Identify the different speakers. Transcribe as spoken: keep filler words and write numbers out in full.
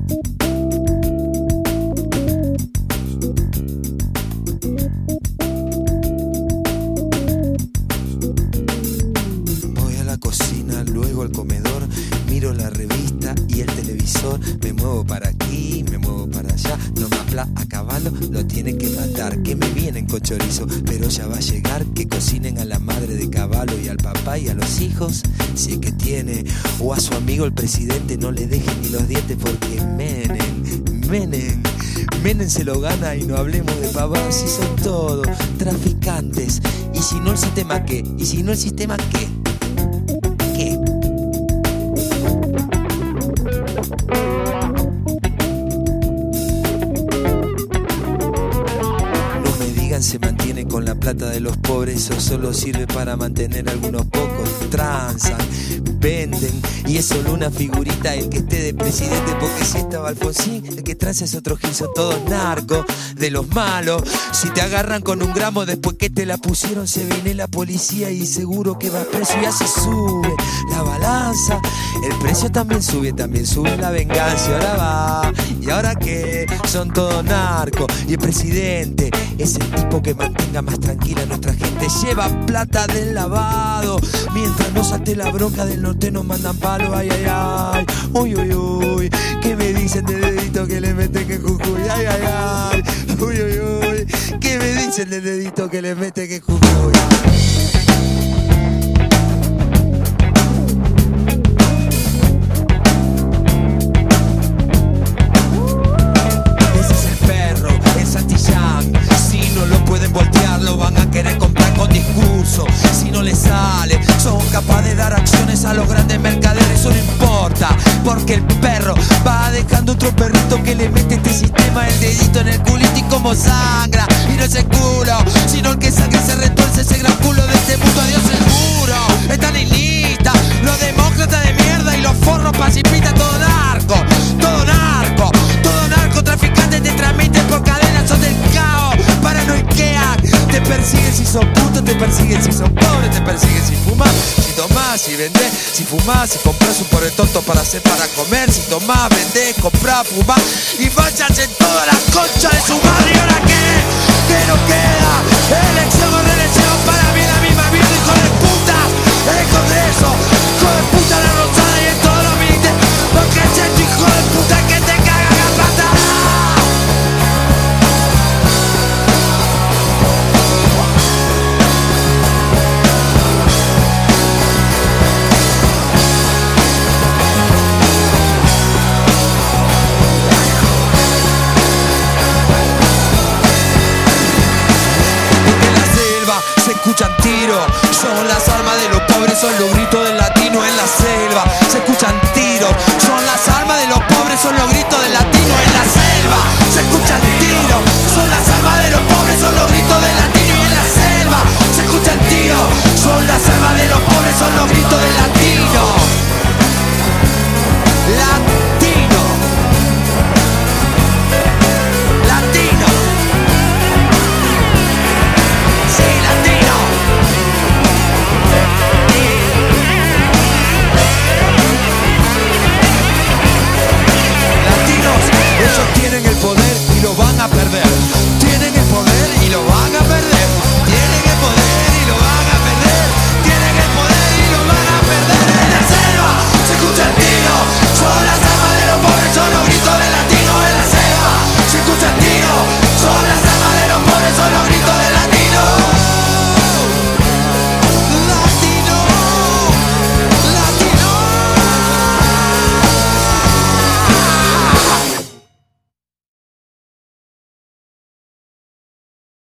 Speaker 1: Voy a la cocina, luego al comedor, miro la revista y el televisor, me muevo para aquí, me muevo para allá, no me apla a caballo, lo tienen que matar, que me vienen con chorizo, pero ya va a llegar, que cocinen a la madre de caballo y al papá y a los hijos, si es que tiene, o a su amigo el presidente, no le dejen ni los dientes porque Menem, Menem, Menem se lo gana y no hablemos de pavadas, si son todos traficantes, y si no el sistema qué, y si no el sistema qué, ¿qué? Se mantiene con la plata de los pobres o solo sirve para mantener a algunos pocos. Transan, venden y es solo una figurita el que esté de presidente, porque si estaba Alfonsín, el que transa es otro gil, son todos narcos de los malos. Si te agarran con un gramo después que te la pusieron, se viene la policía y seguro que va preso y así sube la balanza. El precio también sube, también sube la venganza. Y ahora va, y ahora qué, son todos narcos y el presidente es el tipo que mantenga más tranquila a nuestra gente. Lleva plata del lavado, mientras no salte la bronca del norte nos mandan palo. Ay, ay, ay, uy, uy, uy, ¿qué me dicen del dedito que le meten que Jujuy? Ay, ay, ay, uy, uy, uy, ¿qué me dicen del dedito que le meten que Jujuy? Lo van a querer comprar con discurso. Si no les sale, son capaces de dar acciones a los grandes mercaderes. Eso no importa, porque el perro va dejando otro perrito que le mete este sistema el dedito en el culito y como sangra. Y no es el culo, sino el que sangre se retuerce ese gran culo de este mundo. Adiós seguro, están en lista los demócratas de mierda y los forros pacifistas. Todo narco, todo narco, todo narcotraficante te transmiten por cadenas. Son del caos, paranoiquean. Te persiguen si sos puto, te persiguen si sos pobre, te persiguen si fumas, si tomás, si vendés, si fumás, si compras un pobre tonto para hacer para comer, si tomás, vendés, comprás, fumás y váyanse en toda la concha de su madre. ¿Y ahora qué? ¿Qué nos queda? Elección o reelección, para mí la misma mierda, hijo de puta. El Congreso, hijo de puta, la Rosada y en todos los ministerios, porque es este hijo de puta que te caga la patada. Se escuchan tiros, son las armas de los pobres, son los gritos